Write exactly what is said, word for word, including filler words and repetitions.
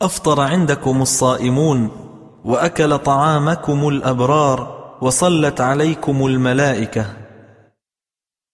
أفطر عندكم الصائمون، وأكل طعامكم الأبرار، وصلت عليكم الملائكة.